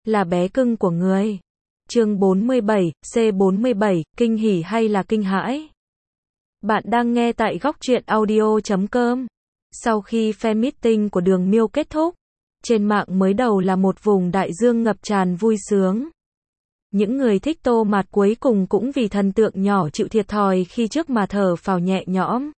là bé cưng của người. Chương 47, C47, kinh hỉ hay là kinh hãi? Bạn đang nghe tại góc truyện audio.com. Sau khi fan meeting của Đường Miêu kết thúc, trên mạng mới đầu là một vùng đại dương ngập tràn vui sướng. Những người thích Tô Mạt cuối cùng cũng vì thần tượng nhỏ chịu thiệt thòi khi trước mà thở phào nhẹ nhõm.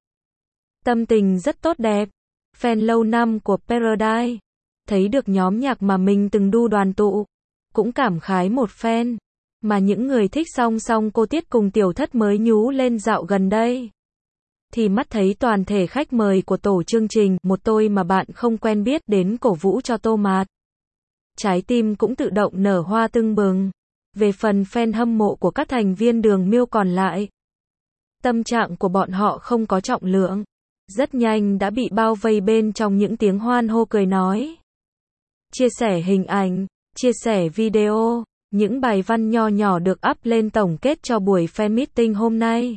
Tâm tình rất tốt đẹp. Fan lâu năm của Paradise thấy được nhóm nhạc mà mình từng đu đoàn tụ, cũng cảm khái một phen. Mà những người thích song song cô Tiết cùng Tiểu Thất mới nhú lên dạo gần đây, thì mắt thấy toàn thể khách mời của tổ chương trình, một tôi mà bạn không quen biết, đến cổ vũ cho Tô Mạt. Trái tim cũng tự động nở hoa tưng bừng. Về phần fan hâm mộ của các thành viên Đường Miêu còn lại, tâm trạng của bọn họ không có trọng lượng, rất nhanh đã bị bao vây bên trong những tiếng hoan hô cười nói, chia sẻ hình ảnh, chia sẻ video, những bài văn nho nhỏ được up lên tổng kết cho buổi fan meeting hôm nay.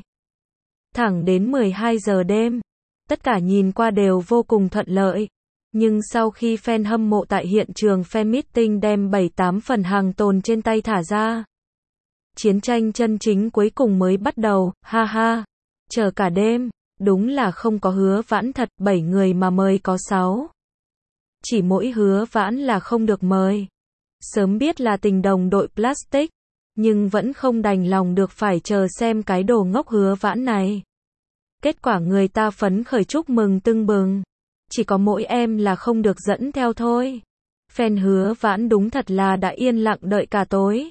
Thẳng đến 12 giờ đêm, tất cả nhìn qua đều vô cùng thuận lợi. Nhưng sau khi fan hâm mộ tại hiện trường fan meeting đem 7-8 phần hàng tồn trên tay thả ra, chiến tranh chân chính cuối cùng mới bắt đầu, ha ha. Chờ cả đêm, đúng là không có Hứa Vãn thật, 7 người mà mời có 6. Chỉ mỗi Hứa Vãn là không được mời. Sớm biết là tình đồng đội plastic, nhưng vẫn không đành lòng được phải chờ xem cái đồ ngốc Hứa Vãn này. Kết quả người ta phấn khởi chúc mừng tưng bừng. Chỉ có mỗi em là không được dẫn theo thôi. Fan Hứa Vãn đúng thật là đã yên lặng đợi cả tối.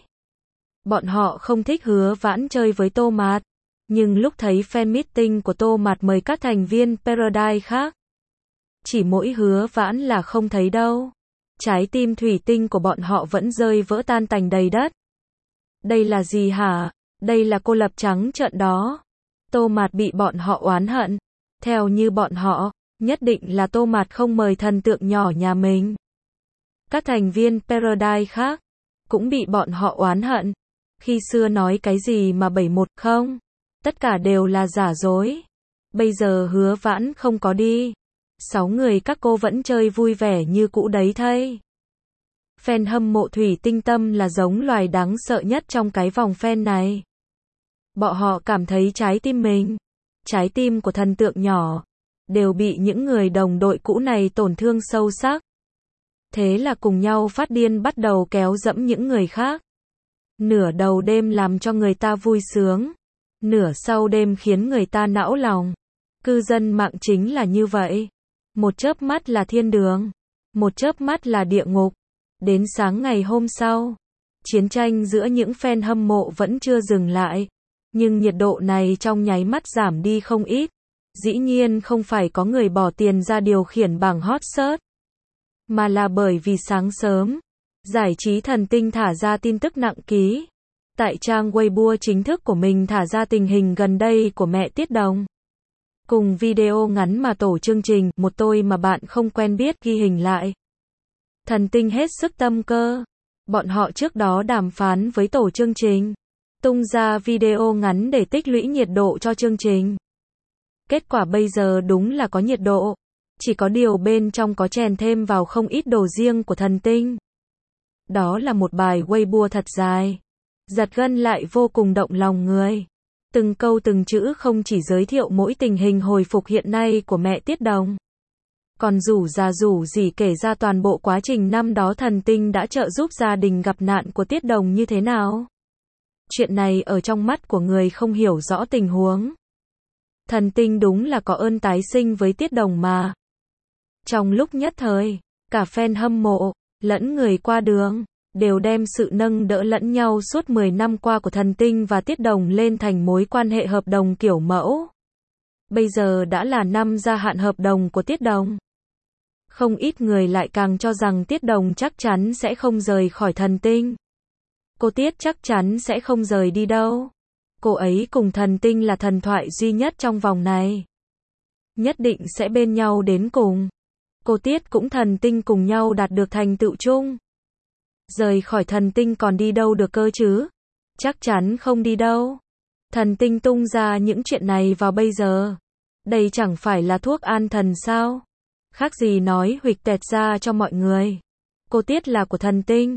Bọn họ không thích Hứa Vãn chơi với Tô Mạt, nhưng lúc thấy fan meeting của Tô Mạt mời các thành viên Paradise khác, chỉ mỗi Hứa Vãn là không thấy đâu. Trái tim thủy tinh của bọn họ vẫn rơi vỡ tan tành đầy đất. Đây là gì hả? Đây là cô lập trắng trợn đó. Tô Mạt bị bọn họ oán hận. Theo như bọn họ, nhất định là Tô Mạt không mời thần tượng nhỏ nhà mình. Các thành viên Paradise khác cũng bị bọn họ oán hận. Khi xưa nói cái gì mà 71 không? Tất cả đều là giả dối. Bây giờ Hứa Vãn không có đi. 6 người các cô vẫn chơi vui vẻ như cũ đấy thay. Fan hâm mộ thủy tinh tâm là giống loài đáng sợ nhất trong cái vòng fan này. Bọn họ cảm thấy trái tim mình, trái tim của thần tượng nhỏ, đều bị những người đồng đội cũ này tổn thương sâu sắc. Thế là cùng nhau phát điên bắt đầu kéo dẫm những người khác. Nửa đầu đêm làm cho người ta vui sướng, nửa sau đêm khiến người ta não lòng. Cư dân mạng chính là như vậy. Một chớp mắt là thiên đường, một chớp mắt là địa ngục. Đến sáng ngày hôm sau, chiến tranh giữa những fan hâm mộ vẫn chưa dừng lại. Nhưng nhiệt độ này trong nháy mắt giảm đi không ít. Dĩ nhiên không phải có người bỏ tiền ra điều khiển bảng hot search, mà là bởi vì sáng sớm, giải trí thần tinh thả ra tin tức nặng ký. Tại trang Weibo chính thức của mình thả ra tình hình gần đây của mẹ Tiết Đồng. Cùng video ngắn mà tổ chương trình, một tôi mà bạn không quen biết ghi hình lại. Thần tinh hết sức tâm cơ. Bọn họ trước đó đàm phán với tổ chương trình, tung ra video ngắn để tích lũy nhiệt độ cho chương trình. Kết quả bây giờ đúng là có nhiệt độ. Chỉ có điều bên trong có chèn thêm vào không ít đồ riêng của thần tinh. Đó là một bài Weibo thật dài, giật gân lại vô cùng động lòng người. Từng câu từng chữ không chỉ giới thiệu mỗi tình hình hồi phục hiện nay của mẹ Tiết Đồng, còn rủ rỉ kể ra toàn bộ quá trình năm đó thần tinh đã trợ giúp gia đình gặp nạn của Tiết Đồng như thế nào. Chuyện này ở trong mắt của người không hiểu rõ tình huống. Thần tinh đúng là có ơn tái sinh với Tiết Đồng mà. Trong lúc nhất thời, cả fan hâm mộ, lẫn người qua đường, đều đem sự nâng đỡ lẫn nhau suốt 10 năm qua của thần tinh và Tiết Đồng lên thành mối quan hệ hợp đồng kiểu mẫu. Bây giờ đã là năm gia hạn hợp đồng của Tiết Đồng. Không ít người lại càng cho rằng Tiết Đồng chắc chắn sẽ không rời khỏi thần tinh. Cô Tiết chắc chắn sẽ không rời đi đâu. Cô ấy cùng thần tinh là thần thoại duy nhất trong vòng này. Nhất định sẽ bên nhau đến cùng. Cô Tiết cũng thần tinh cùng nhau đạt được thành tựu chung. Rời khỏi thần tinh còn đi đâu được cơ chứ? Chắc chắn không đi đâu. Thần tinh tung ra những chuyện này vào bây giờ. Đây chẳng phải là thuốc an thần sao? Khác gì nói huỵch tẹt ra cho mọi người. Cô Tiết là của thần tinh.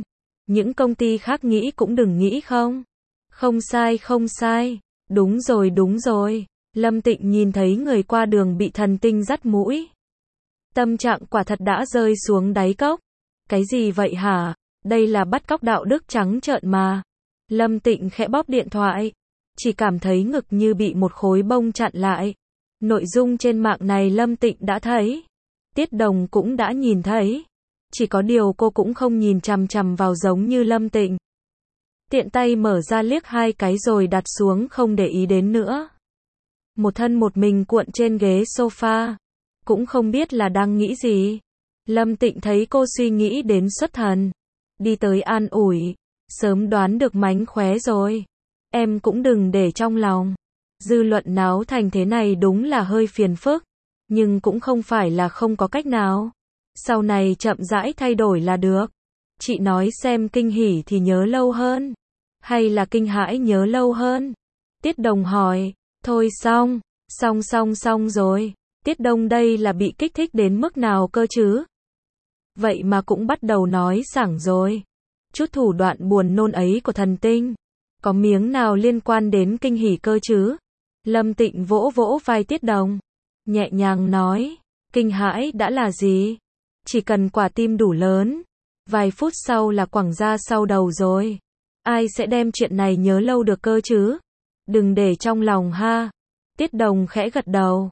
Những công ty khác nghĩ cũng đừng nghĩ không. Không sai không sai. Đúng rồi đúng rồi. Lâm Tịnh nhìn thấy người qua đường bị thần tinh dắt mũi. Tâm trạng quả thật đã rơi xuống đáy cốc. Cái gì vậy hả? Đây là bắt cóc đạo đức trắng trợn mà. Lâm Tịnh khẽ bóp điện thoại. Chỉ cảm thấy ngực như bị một khối bông chặn lại. Nội dung trên mạng này Lâm Tịnh đã thấy. Tiết Đồng cũng đã nhìn thấy. Chỉ có điều cô cũng không nhìn chằm chằm vào giống như Lâm Tịnh. Tiện tay mở ra liếc hai cái rồi đặt xuống không để ý đến nữa. Một thân một mình cuộn trên ghế sofa. Cũng không biết là đang nghĩ gì. Lâm Tịnh thấy cô suy nghĩ đến xuất thần. Đi tới an ủi. Sớm đoán được mánh khóe rồi. Em cũng đừng để trong lòng. Dư luận náo thành thế này đúng là hơi phiền phức. Nhưng cũng không phải là không có cách nào. Sau này chậm rãi thay đổi là được. Chị nói xem kinh hỉ thì nhớ lâu hơn. Hay là kinh hãi nhớ lâu hơn? Tiết Đồng hỏi. Thôi xong. Xong rồi. Tiết Đông đây là bị kích thích đến mức nào cơ chứ? Vậy mà cũng bắt đầu nói sảng rồi. Chút thủ đoạn buồn nôn ấy của thần tinh. Có miếng nào liên quan đến kinh hỉ cơ chứ? Lâm Tịnh vỗ vỗ vai Tiết Đồng. Nhẹ nhàng nói. Kinh hãi đã là gì? Chỉ cần quả tim đủ lớn. Vài phút sau là quẳng ra sau đầu rồi. Ai sẽ đem chuyện này nhớ lâu được cơ chứ? Đừng để trong lòng ha. Tiết Đồng khẽ gật đầu.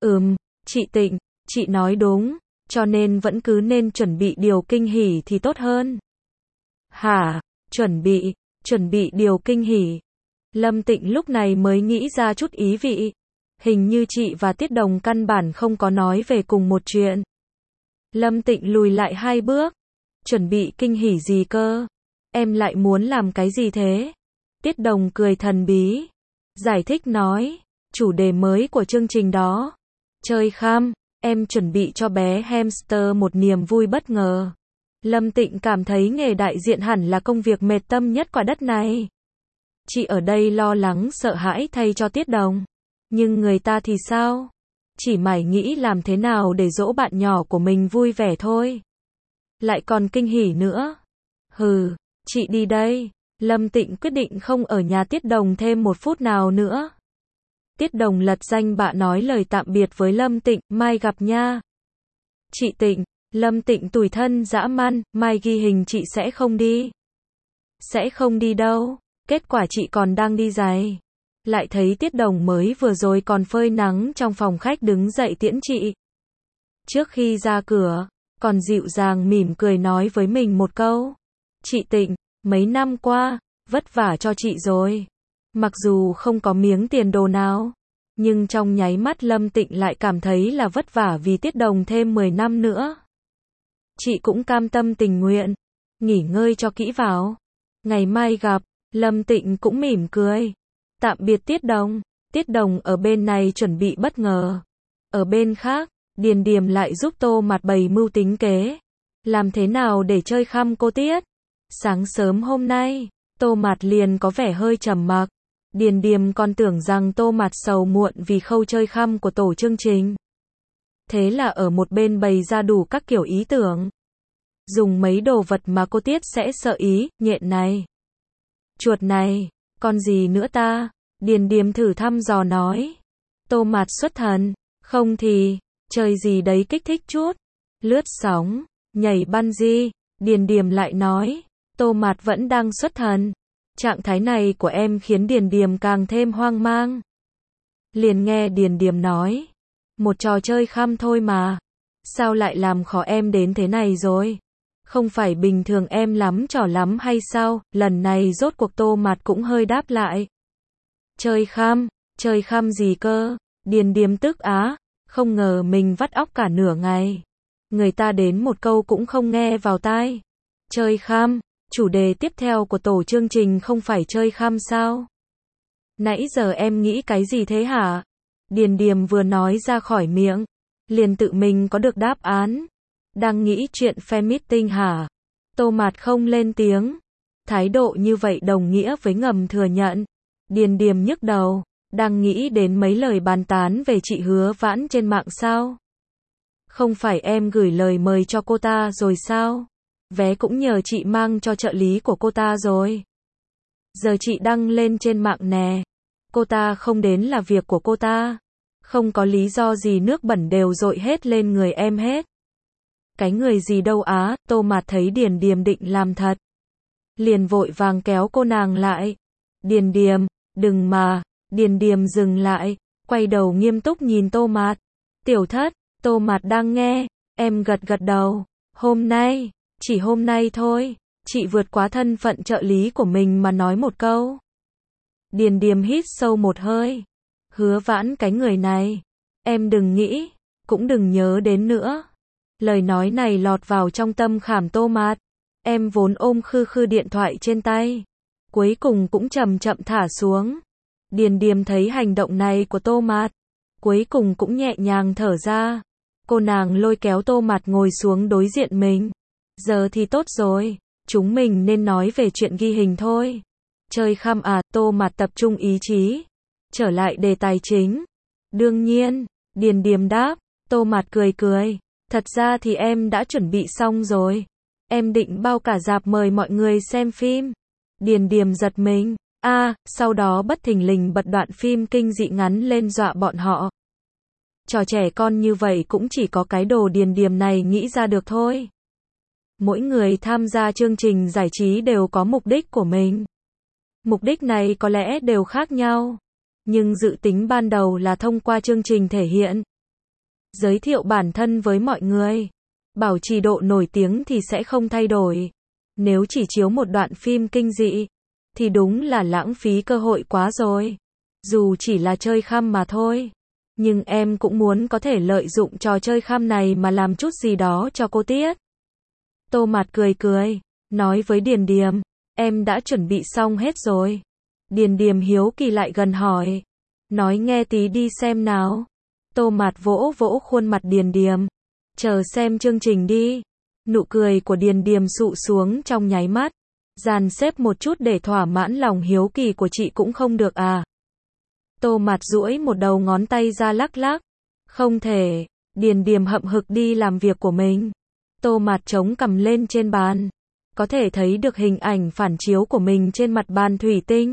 Chị Tịnh, chị nói đúng. Cho nên vẫn cứ nên chuẩn bị điều kinh hỉ thì tốt hơn. Hả? Chuẩn bị điều kinh hỉ. Lâm Tịnh lúc này mới nghĩ ra chút ý vị. Hình như chị và Tiết Đồng căn bản không có nói về cùng một chuyện. Lâm Tịnh lùi lại 2 bước. Chuẩn bị kinh hỉ gì cơ? Em lại muốn làm cái gì thế? Tiết Đồng cười thần bí. Giải thích nói. Chủ đề mới của chương trình đó. Chơi khăm. Em chuẩn bị cho bé hamster một niềm vui bất ngờ. Lâm Tịnh cảm thấy nghề đại diện hẳn là công việc mệt tâm nhất quả đất này. Chị ở đây lo lắng sợ hãi thay cho Tiết Đồng. Nhưng người ta thì sao? Chỉ mải nghĩ làm thế nào để dỗ bạn nhỏ của mình vui vẻ thôi. Lại còn kinh hỉ nữa. Hừ, chị đi đây. Lâm Tịnh quyết định không ở nhà Tiết Đồng thêm một phút nào nữa. Tiết Đồng lật danh bạ nói lời tạm biệt với Lâm Tịnh, mai gặp nha. Chị Tịnh, Lâm Tịnh tủi thân dã man, mai ghi hình chị sẽ không đi. Sẽ không đi đâu, kết quả chị còn đang đi giày. Lại thấy Tiết Đồng mới vừa rồi còn phơi nắng trong phòng khách đứng dậy tiễn chị. Trước khi ra cửa, còn dịu dàng mỉm cười nói với mình một câu. Chị Tịnh, mấy năm qua, vất vả cho chị rồi. Mặc dù không có miếng tiền đồ nào, nhưng trong nháy mắt Lâm Tịnh lại cảm thấy là vất vả vì Tiết Đồng thêm 10 năm nữa. Chị cũng cam tâm tình nguyện. Nghỉ ngơi cho kỹ vào. Ngày mai gặp. Lâm Tịnh cũng mỉm cười. Tạm biệt Tiết Đồng. Tiết Đồng ở bên này chuẩn bị bất ngờ. Ở bên khác, Điền Điềm lại giúp Tô Mạt bày mưu tính kế. Làm thế nào để chơi khăm cô Tiết? Sáng sớm hôm nay, Tô Mạt liền có vẻ hơi trầm mặc. Điền Điềm còn tưởng rằng Tô Mạt sầu muộn vì khâu chơi khăm của tổ chương trình. Thế là ở một bên bày ra đủ các kiểu ý tưởng. Dùng mấy đồ vật mà cô Tiết sẽ sợ ý, nhện này, chuột này, con gì nữa ta? Điền Điềm thử thăm dò nói. Tô Mạt xuất thần, không thì, chơi gì đấy kích thích chút. Lướt sóng, nhảy bungee, Điền Điềm lại nói. Tô Mạt vẫn đang xuất thần. Trạng thái này của em khiến Điền Điềm càng thêm hoang mang. Liền nghe Điền Điềm nói. Một trò chơi khăm thôi mà. Sao lại làm khó em đến thế này rồi? Không phải bình thường em lắm trò lắm hay sao? Lần này rốt cuộc Tô Mạt cũng hơi đáp lại. Chơi khăm gì cơ? Điền Điềm tức á. Không ngờ mình vắt óc cả nửa ngày. Người ta đến một câu cũng không nghe vào tai. Chơi khăm. Chủ đề tiếp theo của tổ chương trình không phải chơi khăm sao? Nãy giờ em nghĩ cái gì thế hả? Điền Điềm vừa nói ra khỏi miệng, liền tự mình có được đáp án. Đang nghĩ chuyện fan meeting hả? Tô Mạt không lên tiếng. Thái độ như vậy đồng nghĩa với ngầm thừa nhận. Điền Điềm nhức đầu, đang nghĩ đến mấy lời bàn tán về chị Hứa Vãn trên mạng sao? Không phải em gửi lời mời cho cô ta rồi sao? Vé cũng nhờ chị mang cho trợ lý của cô ta rồi. Giờ chị đăng lên trên mạng nè. Cô ta không đến là việc của cô ta. Không có lý do gì nước bẩn đều dội hết lên người em hết. Cái người gì đâu á, Tô Mạt thấy Điền Điềm định làm thật. Liền vội vàng kéo cô nàng lại. Điền Điềm, đừng mà. Điền Điềm dừng lại, quay đầu nghiêm túc nhìn Tô Mạt. Tiểu thất, Tô Mạt đang nghe, em gật gật đầu. Hôm nay, chỉ hôm nay thôi, chị vượt quá thân phận trợ lý của mình mà nói một câu. Điền Điềm hít sâu một hơi. Hứa Vãn cái người này, em đừng nghĩ, cũng đừng nhớ đến nữa. Lời nói này lọt vào trong tâm khảm Tô Mạt. Em vốn ôm khư khư điện thoại trên tay, cuối cùng cũng chậm chậm thả xuống. Điền Điềm thấy hành động này của Tô Mạt, cuối cùng cũng nhẹ nhàng thở ra. Cô nàng lôi kéo Tô Mạt ngồi xuống đối diện mình. Giờ thì tốt rồi, chúng mình nên nói về chuyện ghi hình thôi. Chơi khăm à, Tô Mạt tập trung ý chí. Trở lại đề tài chính. Đương nhiên, Điền Điềm đáp. Tô Mạt cười cười. Thật ra thì em đã chuẩn bị xong rồi. Em định bao cả rạp mời mọi người xem phim. Điền Điềm giật mình. Sau đó bất thình lình bật đoạn phim kinh dị ngắn lên dọa bọn họ. Trò trẻ con như vậy cũng chỉ có cái đồ Điền Điềm này nghĩ ra được thôi. Mỗi người tham gia chương trình giải trí đều có mục đích của mình. Mục đích này có lẽ đều khác nhau. Nhưng dự tính ban đầu là thông qua chương trình thể hiện. Giới thiệu bản thân với mọi người. Bảo trì độ nổi tiếng thì sẽ không thay đổi. Nếu chỉ chiếu một đoạn phim kinh dị, thì đúng là lãng phí cơ hội quá rồi. Dù chỉ là chơi khăm mà thôi. Nhưng em cũng muốn có thể lợi dụng trò chơi khăm này mà làm chút gì đó cho cô Tiết. Tô Mạt cười cười, nói với Điền Điềm, em đã chuẩn bị xong hết rồi. Điền Điềm hiếu kỳ lại gần hỏi, nói nghe tí đi xem nào. Tô Mạt vỗ vỗ khuôn mặt Điền Điềm, chờ xem chương trình đi. Nụ cười của Điền Điềm sụ xuống trong nháy mắt. Dàn xếp một chút để thỏa mãn lòng hiếu kỳ của chị cũng không được à? Tô Mạt duỗi một đầu ngón tay ra lắc lắc. Không thể. Điền Điềm hậm hực đi làm việc của mình. Tô Mạt chống cằm lên trên bàn. Có thể thấy được hình ảnh phản chiếu của mình trên mặt bàn thủy tinh.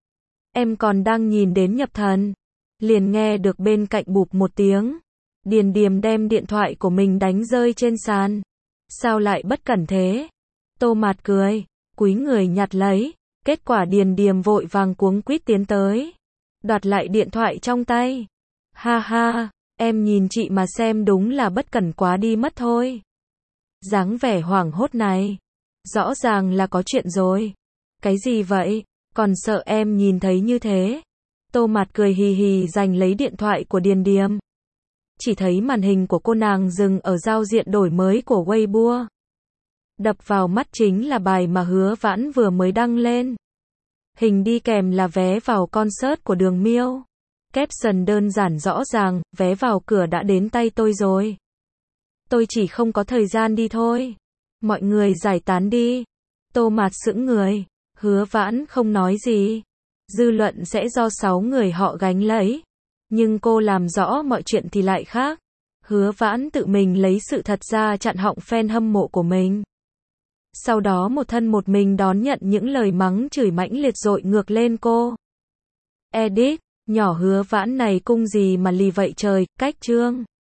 Em còn đang nhìn đến nhập thần. Liền nghe được bên cạnh bụp một tiếng. Điền Điềm đem điện thoại của mình đánh rơi trên sàn. Sao lại bất cẩn thế? Tô Mạt cười, cúi người nhặt lấy. Kết quả Điền Điềm vội vàng cuống quýt tiến tới. Đoạt lại điện thoại trong tay. Ha ha, em nhìn chị mà xem đúng là bất cẩn quá đi mất thôi. Dáng vẻ hoảng hốt này. Rõ ràng là có chuyện rồi. Cái gì vậy? Còn sợ em nhìn thấy như thế. Tô Mạt cười hì hì giành lấy điện thoại của Điền Điềm. Chỉ thấy màn hình của cô nàng dừng ở giao diện đổi mới của Weibo. Đập vào mắt chính là bài mà Hứa Vãn vừa mới đăng lên. Hình đi kèm là vé vào concert của Đường Miêu. Caption đơn giản rõ ràng, vé vào cửa đã đến tay tôi rồi. Tôi chỉ không có thời gian đi thôi. Mọi người giải tán đi. Tô Mạt sững người. Hứa Vãn không nói gì. Dư luận sẽ do 6 người họ gánh lấy. Nhưng cô làm rõ mọi chuyện thì lại khác. Hứa Vãn tự mình lấy sự thật ra chặn họng fan hâm mộ của mình. Sau đó một thân một mình đón nhận những lời mắng chửi mãnh liệt dội ngược lên cô. Edit, nhỏ Hứa Vãn này cung gì mà lì vậy trời, cách chương.